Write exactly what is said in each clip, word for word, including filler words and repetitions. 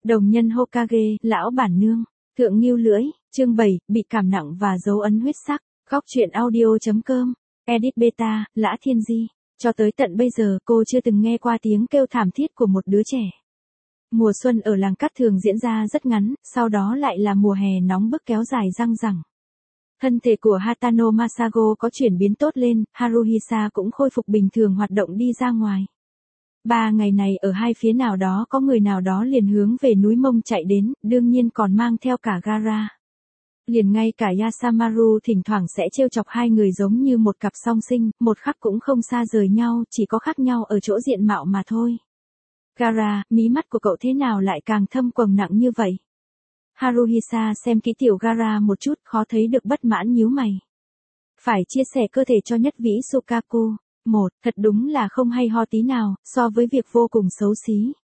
Đồng nhân Hokage, lão bản nương. Thượng Ngưu Lưỡi, chương bảy, bị cảm nặng và dấu ấn huyết sắc. Góc truyện audio.com. Edit Beta, Lã Thiên Di. Cho tới tận bây giờ cô chưa từng nghe qua tiếng kêu thảm thiết của một đứa trẻ. Mùa xuân ở làng cát thường diễn ra rất ngắn, sau đó lại là mùa hè nóng bức kéo dài răng rẳng. Thân thể của Hatano Masago có chuyển biến tốt lên, Haruhisa cũng khôi phục bình thường hoạt động đi ra ngoài. Ba ngày này ở hai phía nào đó có người nào đó liền hướng về núi Mông chạy đến, đương nhiên còn mang theo cả Gaara. Liền ngay cả Yasamaru thỉnh thoảng sẽ trêu chọc hai người giống như một cặp song sinh, một khắc cũng không xa rời nhau, chỉ có khác nhau ở chỗ diện mạo mà thôi. Gaara, mí mắt của cậu thế nào lại càng thâm quầng nặng như vậy? Haruhisa xem kỹ tiểu Gaara một chút, khó thấy được bất mãn nhíu mày. Phải chia sẻ cơ thể cho nhất vĩ Sukaku. Một, thật đúng là không hay ho tí nào, so với việc vô cùng xấu xí.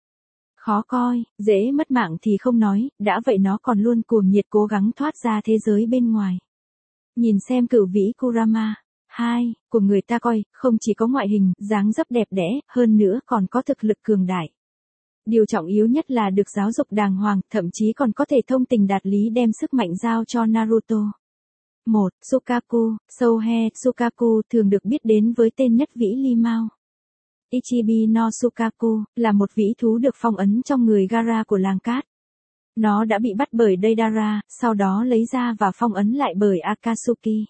Khó coi, dễ mất mạng thì không nói, đã vậy nó còn luôn cuồng nhiệt cố gắng thoát ra thế giới bên ngoài. Nhìn xem cửu vĩ Kurama. Hai, của người ta coi, không chỉ có ngoại hình, dáng dấp đẹp đẽ, hơn nữa còn có thực lực cường đại. Điều trọng yếu nhất là được giáo dục đàng hoàng, thậm chí còn có thể thông tình đạt lý đem sức mạnh giao cho Naruto. Một, Sukaku, Souhe Sukaku thường được biết đến với tên nhất vĩ Limao. Ichibi no Sukaku, là một vĩ thú được phong ấn trong người Gaara của làng cát. Nó đã bị bắt bởi Deidara, sau đó lấy ra và phong ấn lại bởi Akatsuki.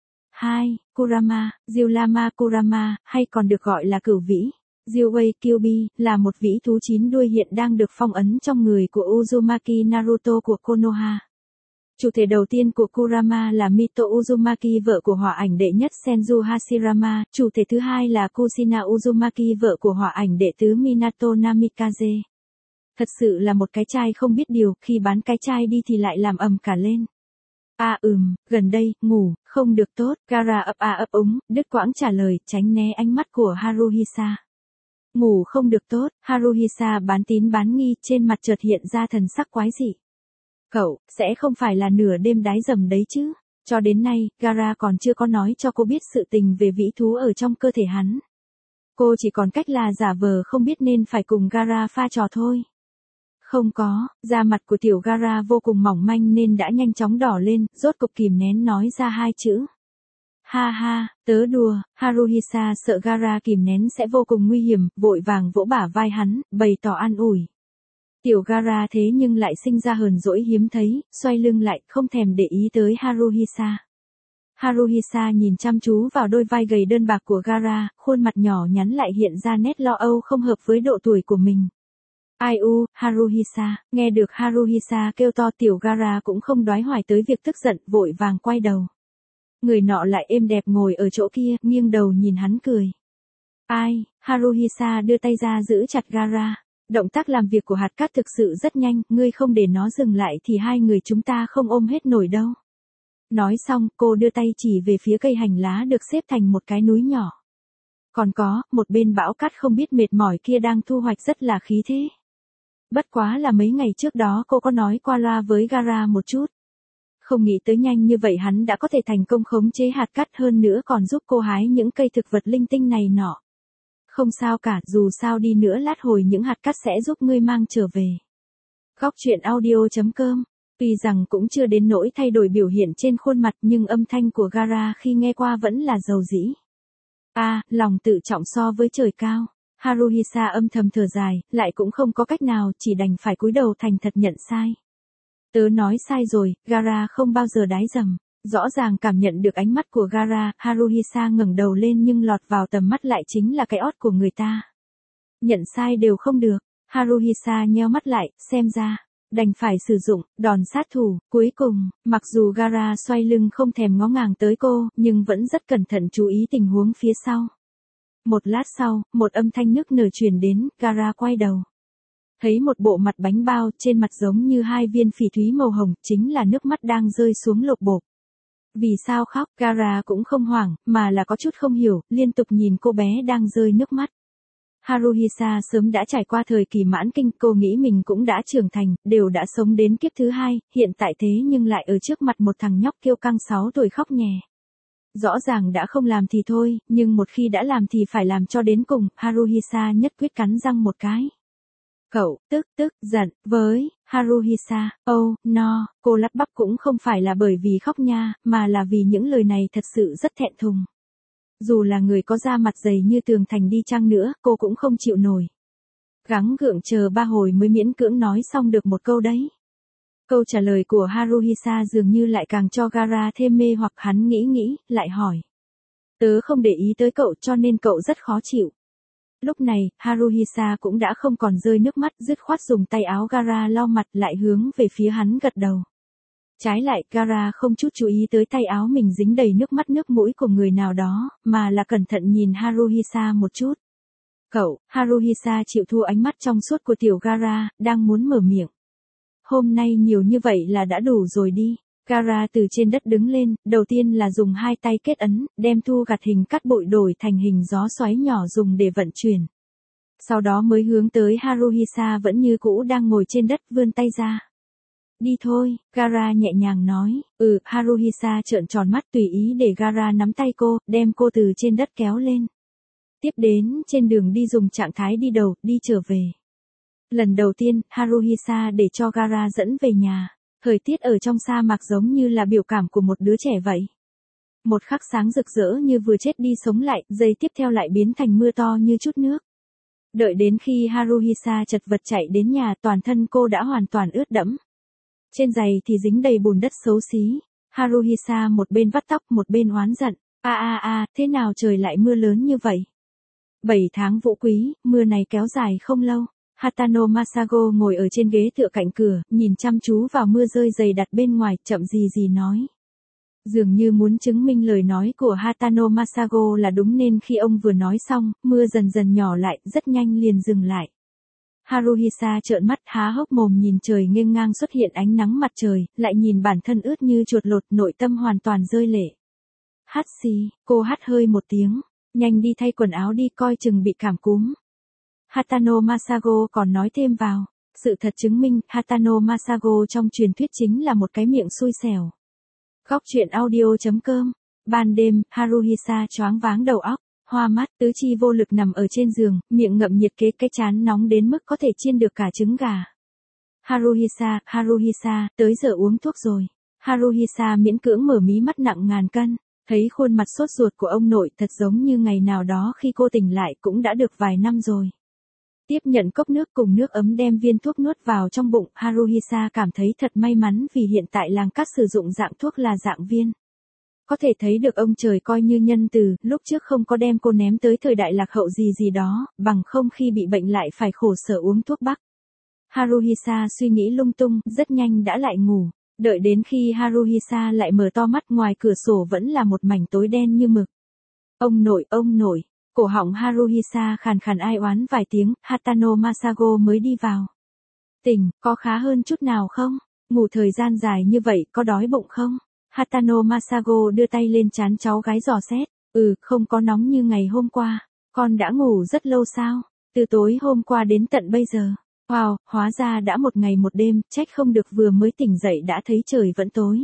Hai, Kurama, Ryulama Kurama, hay còn được gọi là cửu vĩ. Ryuei Kyuubi, là một vĩ thú chín đuôi hiện đang được phong ấn trong người của Uzumaki Naruto của Konoha. Chủ thể đầu tiên của Kurama là Mito Uzumaki, vợ của hỏa ảnh đệ nhất Senju Hashirama, chủ thể thứ hai là Kushina Uzumaki, vợ của hỏa ảnh đệ tứ Minato Namikaze. Thật sự là một cái chai không biết điều, khi bán cái chai đi thì lại làm ầm cả lên. À ừm, gần đây, ngủ, không được tốt, Gaara ấp a ấp úng, đứt quãng trả lời, tránh né ánh mắt của Haruhisa. Ngủ không được tốt, Haruhisa bán tín bán nghi, trên mặt chợt hiện ra thần sắc quái dị. Cậu, sẽ không phải là nửa đêm đái dầm đấy chứ? Cho đến nay, Gaara còn chưa có nói cho cô biết sự tình về vĩ thú ở trong cơ thể hắn. Cô chỉ còn cách là giả vờ không biết nên phải cùng Gaara pha trò thôi. Không có, da mặt của tiểu Gaara vô cùng mỏng manh nên đã nhanh chóng đỏ lên, rốt cục kìm nén nói ra hai chữ. Ha ha, tớ đùa. Haruhisa sợ Gaara kìm nén sẽ vô cùng nguy hiểm, vội vàng vỗ bả vai hắn, bày tỏ an ủi. Tiểu Gaara thế nhưng lại sinh ra hờn dỗi hiếm thấy, xoay lưng lại, không thèm để ý tới Haruhisa. Haruhisa nhìn chăm chú vào đôi vai gầy đơn bạc của Gaara, khuôn mặt nhỏ nhắn lại hiện ra nét lo âu không hợp với độ tuổi của mình. Ai u, Haruhisa, nghe được Haruhisa kêu to, tiểu Gaara cũng không đoái hoài tới việc tức giận, vội vàng quay đầu. Người nọ lại êm đẹp ngồi ở chỗ kia, nghiêng đầu nhìn hắn cười. Ai, Haruhisa đưa tay ra giữ chặt Gaara. Động tác làm việc của hạt cát thực sự rất nhanh, ngươi không để nó dừng lại thì hai người chúng ta không ôm hết nổi đâu. Nói xong, cô đưa tay chỉ về phía cây hành lá được xếp thành một cái núi nhỏ. Còn có, một bên bão cát không biết mệt mỏi kia đang thu hoạch rất là khí thế. Bất quá là mấy ngày trước đó cô có nói qua loa với Gaara một chút. Không nghĩ tới nhanh như vậy hắn đã có thể thành công khống chế hạt cát, hơn nữa còn giúp cô hái những cây thực vật linh tinh này nọ. Không sao cả, dù sao đi nữa lát hồi những hạt cát sẽ giúp ngươi mang trở về. Góc truyện audio.com. Tuy rằng cũng chưa đến nỗi thay đổi biểu hiện trên khuôn mặt nhưng âm thanh của Gaara khi nghe qua vẫn là dầu dĩ. A, à, lòng tự trọng so với trời cao. Haruhisa âm thầm thở dài, lại cũng không có cách nào, chỉ đành phải cúi đầu thành thật nhận sai. Tớ nói sai rồi, Gaara không bao giờ đái dầm. Rõ ràng cảm nhận được ánh mắt của Gaara, Haruhisa ngẩng đầu lên nhưng lọt vào tầm mắt lại chính là cái ót của người ta. Nhận sai đều không được, Haruhisa nheo mắt lại, xem ra, đành phải sử dụng, đòn sát thủ, cuối cùng, mặc dù Gaara xoay lưng không thèm ngó ngàng tới cô, nhưng vẫn rất cẩn thận chú ý tình huống phía sau. Một lát sau, một âm thanh nức nở truyền đến, Gaara quay đầu. Thấy một bộ mặt bánh bao, trên mặt giống như hai viên phỉ thúy màu hồng, chính là nước mắt đang rơi xuống lộp bộp. Vì sao khóc, Gaara cũng không hoảng, mà là có chút không hiểu, liên tục nhìn cô bé đang rơi nước mắt. Haruhisa sớm đã trải qua thời kỳ mãn kinh, cô nghĩ mình cũng đã trưởng thành, đều đã sống đến kiếp thứ hai, hiện tại thế nhưng lại ở trước mặt một thằng nhóc kiêu căng sáu tuổi khóc nhè. Rõ ràng đã không làm thì thôi, nhưng một khi đã làm thì phải làm cho đến cùng, Haruhisa nhất quyết cắn răng một cái. Cậu, tức, tức, giận, với, Haruhisa, oh, no, cô lắp bắp cũng không phải là bởi vì khóc nha, mà là vì những lời này thật sự rất thẹn thùng. Dù là người có da mặt dày như tường thành đi chăng nữa, cô cũng không chịu nổi. Gắng gượng chờ ba hồi mới miễn cưỡng nói xong được một câu đấy. Câu trả lời của Haruhisa dường như lại càng cho Gaara thêm mê hoặc hắn nghĩ nghĩ, lại hỏi. Tớ không để ý tới cậu cho nên cậu rất khó chịu. Lúc này, Haruhisa cũng đã không còn rơi nước mắt, dứt khoát dùng tay áo Gaara lau mặt lại hướng về phía hắn gật đầu. Trái lại, Gaara không chút chú ý tới tay áo mình dính đầy nước mắt nước mũi của người nào đó, mà là cẩn thận nhìn Haruhisa một chút. Cậu, Haruhisa chịu thua ánh mắt trong suốt của tiểu Gaara, đang muốn mở miệng. Hôm nay nhiều như vậy là đã đủ rồi đi. Gaara từ trên đất đứng lên, đầu tiên là dùng hai tay kết ấn, đem thu gặt hình cắt bụi đổi thành hình gió xoáy nhỏ dùng để vận chuyển. Sau đó mới hướng tới Haruhisa vẫn như cũ đang ngồi trên đất vươn tay ra. Đi thôi, Gaara nhẹ nhàng nói. Ừ, Haruhisa trợn tròn mắt tùy ý để Gaara nắm tay cô, đem cô từ trên đất kéo lên. Tiếp đến, trên đường đi dùng trạng thái đi đầu, đi trở về. Lần đầu tiên, Haruhisa để cho Gaara dẫn về nhà. Thời tiết ở trong sa mạc giống như là biểu cảm của một đứa trẻ vậy. Một khắc sáng rực rỡ như vừa chết đi sống lại, giây tiếp theo lại biến thành mưa to như chút nước. Đợi đến khi Haruhisa chật vật chạy đến nhà, toàn thân cô đã hoàn toàn ướt đẫm. Trên giày thì dính đầy bùn đất xấu xí. Haruhisa một bên vắt tóc một bên oán giận. A a a, thế nào trời lại mưa lớn như vậy? Bảy tháng vũ quý, mưa này kéo dài không lâu. Hatano Masago ngồi ở trên ghế tựa cạnh cửa, nhìn chăm chú vào mưa rơi dày đặc bên ngoài, chậm gì gì nói. Dường như muốn chứng minh lời nói của Hatano Masago là đúng nên khi ông vừa nói xong, mưa dần dần nhỏ lại, rất nhanh liền dừng lại. Haruhisa trợn mắt há hốc mồm nhìn trời nghênh ngang xuất hiện ánh nắng mặt trời, lại nhìn bản thân ướt như chuột lột, nội tâm hoàn toàn rơi lệ. Hắt xì, cô hắt hơi một tiếng, nhanh đi thay quần áo đi, coi chừng bị cảm cúm. Hatano Masago còn nói thêm vào, sự thật chứng minh Hatano Masago trong truyền thuyết chính là một cái miệng xui xẻo. Góc truyện audio chấm com. Ban đêm, Haruhisa choáng váng đầu óc, hoa mắt, tứ chi vô lực nằm ở trên giường, miệng ngậm nhiệt kế, cái trán nóng đến mức có thể chiên được cả trứng gà. Haruhisa, Haruhisa, tới giờ uống thuốc rồi. Haruhisa miễn cưỡng mở mí mắt nặng ngàn cân, thấy khuôn mặt sốt ruột của ông nội thật giống như ngày nào đó khi cô tỉnh lại cũng đã được vài năm rồi. Tiếp nhận cốc nước cùng nước ấm đem viên thuốc nuốt vào trong bụng, Haruhisa cảm thấy thật may mắn vì hiện tại làng cát sử dụng dạng thuốc là dạng viên. Có thể thấy được ông trời coi như nhân từ, lúc trước không có đem cô ném tới thời đại lạc hậu gì gì đó, bằng không khi bị bệnh lại phải khổ sở uống thuốc bắc. Haruhisa suy nghĩ lung tung, rất nhanh đã lại ngủ. Đợi đến khi Haruhisa lại mở to mắt, ngoài cửa sổ vẫn là một mảnh tối đen như mực. Ông nội, ông nội. Cổ họng Haruhisa khàn khàn ai oán vài tiếng, Hatano Masago mới đi vào. Tỉnh, có khá hơn chút nào không? Ngủ thời gian dài như vậy, có đói bụng không? Hatano Masago đưa tay lên trán cháu gái dò xét. Ừ, không có nóng như ngày hôm qua. Con đã ngủ rất lâu sao? Từ tối hôm qua đến tận bây giờ. Wow, hóa ra đã một ngày một đêm, trách không được vừa mới tỉnh dậy đã thấy trời vẫn tối.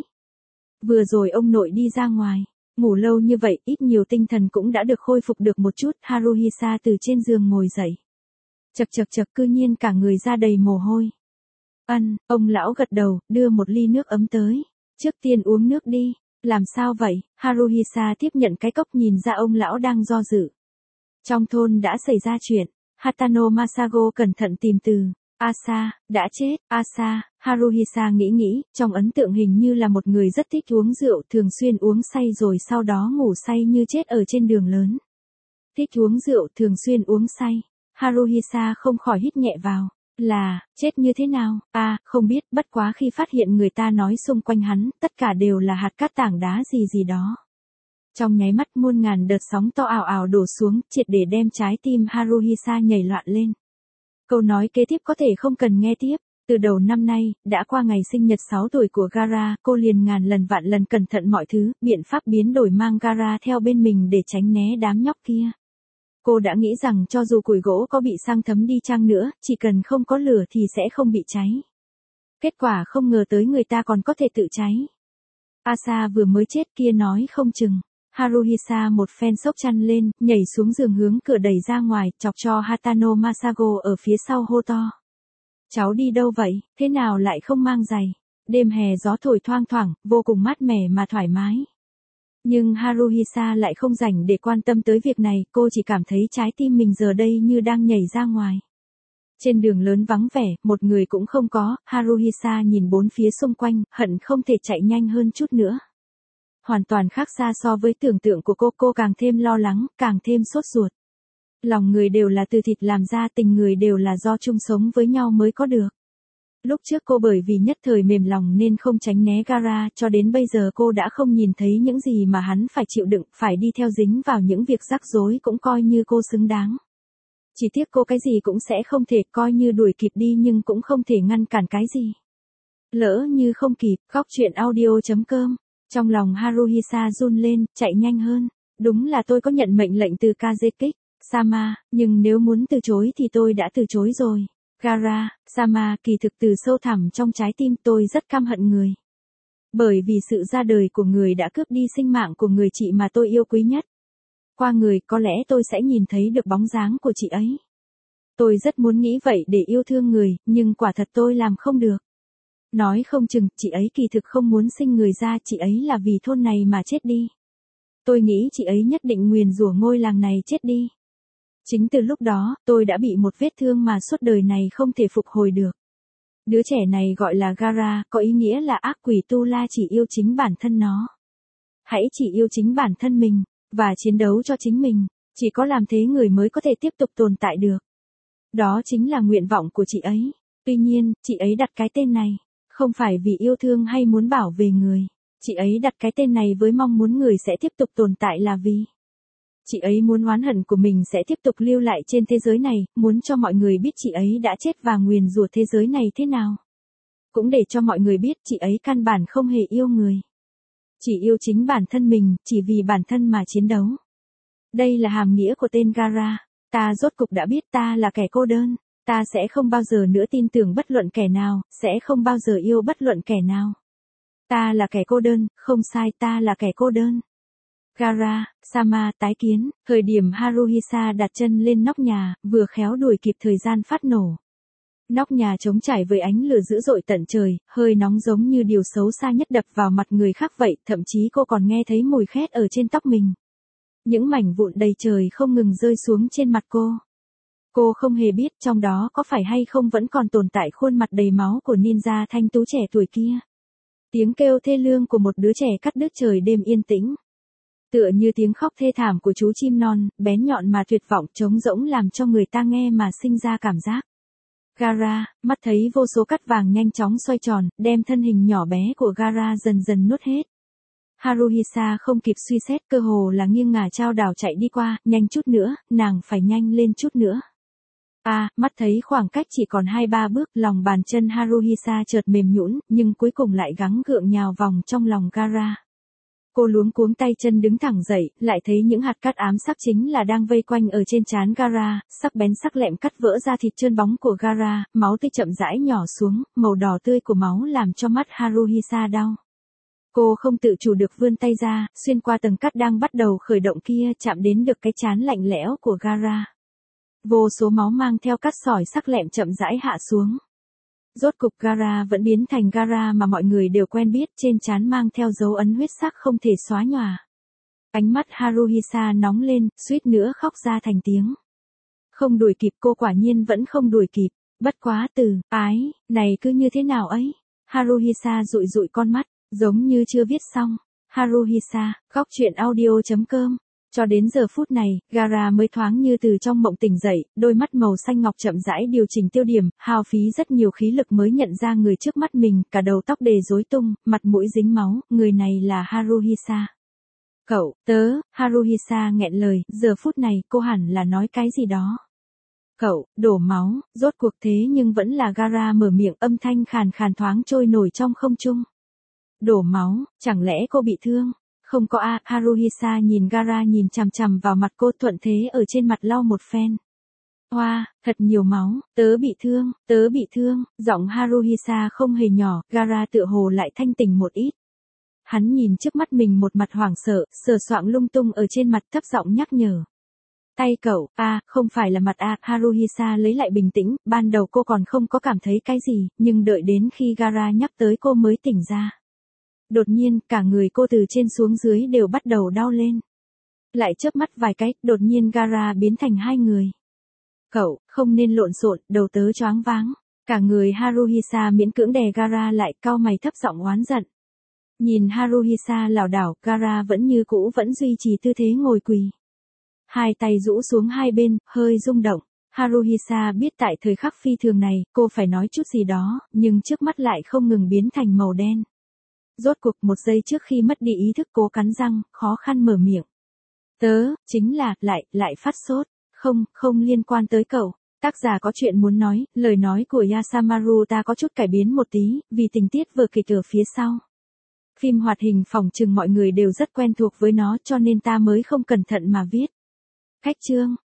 Vừa rồi ông nội đi ra ngoài. Ngủ lâu như vậy, ít nhiều tinh thần cũng đã được khôi phục được một chút. Haruhisa từ trên giường ngồi dậy. Chật chật chật, cư nhiên cả người ra đầy mồ hôi. Ân, ông lão gật đầu, đưa một ly nước ấm tới. Trước tiên uống nước đi. Làm sao vậy? Haruhisa tiếp nhận cái cốc, nhìn ra ông lão đang do dự. Trong thôn đã xảy ra chuyện. Hatano Masago cẩn thận tìm từ. Asa, đã chết. Asa, Haruhisa nghĩ nghĩ, trong ấn tượng hình như là một người rất thích uống rượu, thường xuyên uống say rồi sau đó ngủ say như chết ở trên đường lớn. Thích uống rượu, thường xuyên uống say. Haruhisa không khỏi hít nhẹ vào. Là, chết như thế nào? À, không biết, bất quá khi phát hiện người ta nói xung quanh hắn, tất cả đều là hạt cát tảng đá gì gì đó. Trong nháy mắt muôn ngàn đợt sóng to ào ào đổ xuống, triệt để đem trái tim Haruhisa nhảy loạn lên. Câu nói kế tiếp có thể không cần nghe tiếp. Từ đầu năm nay, đã qua ngày sinh nhật sáu tuổi của Gaara, cô liền ngàn lần vạn lần cẩn thận mọi thứ, biện pháp biến đổi mang Gaara theo bên mình để tránh né đám nhóc kia. Cô đã nghĩ rằng cho dù củi gỗ có bị xăng thấm đi chăng nữa, chỉ cần không có lửa thì sẽ không bị cháy. Kết quả không ngờ tới người ta còn có thể tự cháy. Asa vừa mới chết kia nói không chừng. Haruhisa một phen xốc chăn lên, nhảy xuống giường hướng cửa đẩy ra ngoài, chọc cho Hatano Masago ở phía sau hô to. cháu đi đâu vậy, thế nào lại không mang giày? Đêm hè gió thổi thoang thoảng, vô cùng mát mẻ mà thoải mái. Nhưng Haruhisa lại không rảnh để quan tâm tới việc này, cô chỉ cảm thấy trái tim mình giờ đây như đang nhảy ra ngoài. Trên đường lớn vắng vẻ, một người cũng không có, Haruhisa nhìn bốn phía xung quanh, hận không thể chạy nhanh hơn chút nữa. Hoàn toàn khác xa so với tưởng tượng của cô, cô càng thêm lo lắng, càng thêm sốt ruột. Lòng người đều là từ thịt làm ra, tình người đều là do chung sống với nhau mới có được. Lúc trước cô bởi vì nhất thời mềm lòng nên không tránh né Gaara, cho đến bây giờ cô đã không nhìn thấy những gì mà hắn phải chịu đựng, phải đi theo dính vào những việc rắc rối cũng coi như cô xứng đáng. Chỉ tiếc cô cái gì cũng sẽ không thể, coi như đuổi kịp đi nhưng cũng không thể ngăn cản cái gì. Lỡ như không kịp, góc truyện audio chấm com. Trong lòng Haruhisa run lên, chạy nhanh hơn. Đúng là tôi có nhận mệnh lệnh từ Kazekik Sama, nhưng nếu muốn từ chối thì tôi đã từ chối rồi. Gaara, Sama, kỳ thực từ sâu thẳm trong trái tim tôi rất căm hận người. Bởi vì sự ra đời của người đã cướp đi sinh mạng của người chị mà tôi yêu quý nhất. Qua người có lẽ tôi sẽ nhìn thấy được bóng dáng của chị ấy. Tôi rất muốn nghĩ vậy để yêu thương người, nhưng quả thật tôi làm không được. Nói không chừng, chị ấy kỳ thực không muốn sinh người ra, chị ấy là vì thôn này mà chết đi. Tôi nghĩ chị ấy nhất định nguyền rủa ngôi làng này chết đi. Chính từ lúc đó, tôi đã bị một vết thương mà suốt đời này không thể phục hồi được. Đứa trẻ này gọi là Gaara, có ý nghĩa là ác quỷ tu la chỉ yêu chính bản thân nó. Hãy chỉ yêu chính bản thân mình, và chiến đấu cho chính mình, chỉ có làm thế người mới có thể tiếp tục tồn tại được. Đó chính là nguyện vọng của chị ấy. Tuy nhiên, chị ấy đặt cái tên này, không phải vì yêu thương hay muốn bảo vệ người. Chị ấy đặt cái tên này với mong muốn người sẽ tiếp tục tồn tại là vì chị ấy muốn oán hận của mình sẽ tiếp tục lưu lại trên thế giới này, muốn cho mọi người biết chị ấy đã chết và nguyền rủa thế giới này thế nào. Cũng để cho mọi người biết chị ấy căn bản không hề yêu người. Chỉ yêu chính bản thân mình, chỉ vì bản thân mà chiến đấu. Đây là hàm nghĩa của tên Gaara. Ta rốt cục đã biết ta là kẻ cô đơn. Ta sẽ không bao giờ nữa tin tưởng bất luận kẻ nào, sẽ không bao giờ yêu bất luận kẻ nào. Ta là kẻ cô đơn, không sai, ta là kẻ cô đơn. Gaara, Sama, tái kiến, thời điểm Haruhisa đặt chân lên nóc nhà, vừa khéo đuổi kịp thời gian phát nổ. Nóc nhà trống trải với ánh lửa dữ dội tận trời, hơi nóng giống như điều xấu xa nhất đập vào mặt người khác vậy, thậm chí cô còn nghe thấy mùi khét ở trên tóc mình. Những mảnh vụn đầy trời không ngừng rơi xuống trên mặt cô. Cô không hề biết trong đó có phải hay không vẫn còn tồn tại khuôn mặt đầy máu của ninja thanh tú trẻ tuổi kia. Tiếng kêu thê lương của một đứa trẻ cắt đứt trời đêm yên tĩnh. Tựa như tiếng khóc thê thảm của chú chim non, bén nhọn mà tuyệt vọng trống rỗng làm cho người ta nghe mà sinh ra cảm giác. Gaara, mắt thấy vô số cắt vàng nhanh chóng xoay tròn, đem thân hình nhỏ bé của Gaara dần dần nuốt hết. Haruhisa không kịp suy xét, cơ hồ là nghiêng ngả chao đảo chạy đi qua, nhanh chút nữa, nàng phải nhanh lên chút nữa. À, mắt thấy khoảng cách chỉ còn hai ba bước, lòng bàn chân Haruhisa chợt mềm nhũn, nhưng cuối cùng lại gắng gượng nhào vòng trong lòng Gaara. Cô luống cuống tay chân đứng thẳng dậy, lại thấy những hạt cát ám sắc chính là đang vây quanh ở trên trán Gaara, sắc bén sắc lẹm cắt vỡ ra thịt trơn bóng của Gaara, máu tươi chậm rãi nhỏ xuống, màu đỏ tươi của máu làm cho mắt Haruhisa đau. Cô không tự chủ được vươn tay ra, xuyên qua tầng cát đang bắt đầu khởi động kia, chạm đến được cái trán lạnh lẽo của Gaara. Vô số máu mang theo cát sỏi sắc lẹm chậm rãi hạ xuống. Rốt cục Gaara vẫn biến thành Gaara mà mọi người đều quen biết, trên trán mang theo dấu ấn huyết sắc không thể xóa nhòa. Ánh mắt Haruhisa nóng lên, suýt nữa khóc ra thành tiếng. Không đuổi kịp, cô quả nhiên vẫn không đuổi kịp, bất quá từ, ái, này cứ như thế nào ấy. Haruhisa dụi dụi con mắt, giống như chưa viết xong. Haruhisa, góc truyện audio chấm com. Cho đến giờ phút này, Gaara mới thoáng như từ trong mộng tỉnh dậy, đôi mắt màu xanh ngọc chậm rãi điều chỉnh tiêu điểm, hao phí rất nhiều khí lực mới nhận ra người trước mắt mình, cả đầu tóc đề rối tung, mặt mũi dính máu, người này là Haruhisa. Cậu, tớ, Haruhisa nghẹn lời, giờ phút này cô hẳn là nói cái gì đó. Cậu, đổ máu, rốt cuộc thế nhưng vẫn là Gaara mở miệng, âm thanh khàn khàn thoáng trôi nổi trong không trung. Đổ máu, chẳng lẽ cô bị thương? Không có a, Haruhisa nhìn Gaara nhìn chằm chằm vào mặt cô, thuận thế ở trên mặt lau một phen. Hoa, thật nhiều máu, tớ bị thương, tớ bị thương, giọng Haruhisa không hề nhỏ, Gaara tựa hồ lại thanh tỉnh một ít. Hắn nhìn trước mắt mình một mặt hoảng sợ, sờ soạng lung tung ở trên mặt, thấp giọng nhắc nhở. Tay cậu, à, không phải là mặt à, Haruhisa lấy lại bình tĩnh, ban đầu cô còn không có cảm thấy cái gì, nhưng đợi đến khi Gaara nhắc tới cô mới tỉnh ra. Đột nhiên, cả người cô từ trên xuống dưới đều bắt đầu đau lên. Lại chớp mắt vài cái, đột nhiên Gaara biến thành hai người. Cậu, không nên lộn xộn, đầu tớ choáng váng. Cả người Haruhisa miễn cưỡng đè Gaara lại, cau mày thấp giọng oán giận. Nhìn Haruhisa lảo đảo, Gaara vẫn như cũ vẫn duy trì tư thế ngồi quỳ. Hai tay rũ xuống hai bên, hơi rung động. Haruhisa biết tại thời khắc phi thường này, cô phải nói chút gì đó, nhưng trước mắt lại không ngừng biến thành màu đen. Rốt cuộc một giây trước khi mất đi ý thức cố cắn răng, khó khăn mở miệng. Tớ, chính là, lại, lại phát sốt. Không, không liên quan tới cậu. Tác giả có chuyện muốn nói, lời nói của Yasamaru ta có chút cải biến một tí, vì tình tiết vừa kịch ở phía sau. Phim hoạt hình phỏng chừng mọi người đều rất quen thuộc với nó cho nên ta mới không cẩn thận mà viết. Cách chương.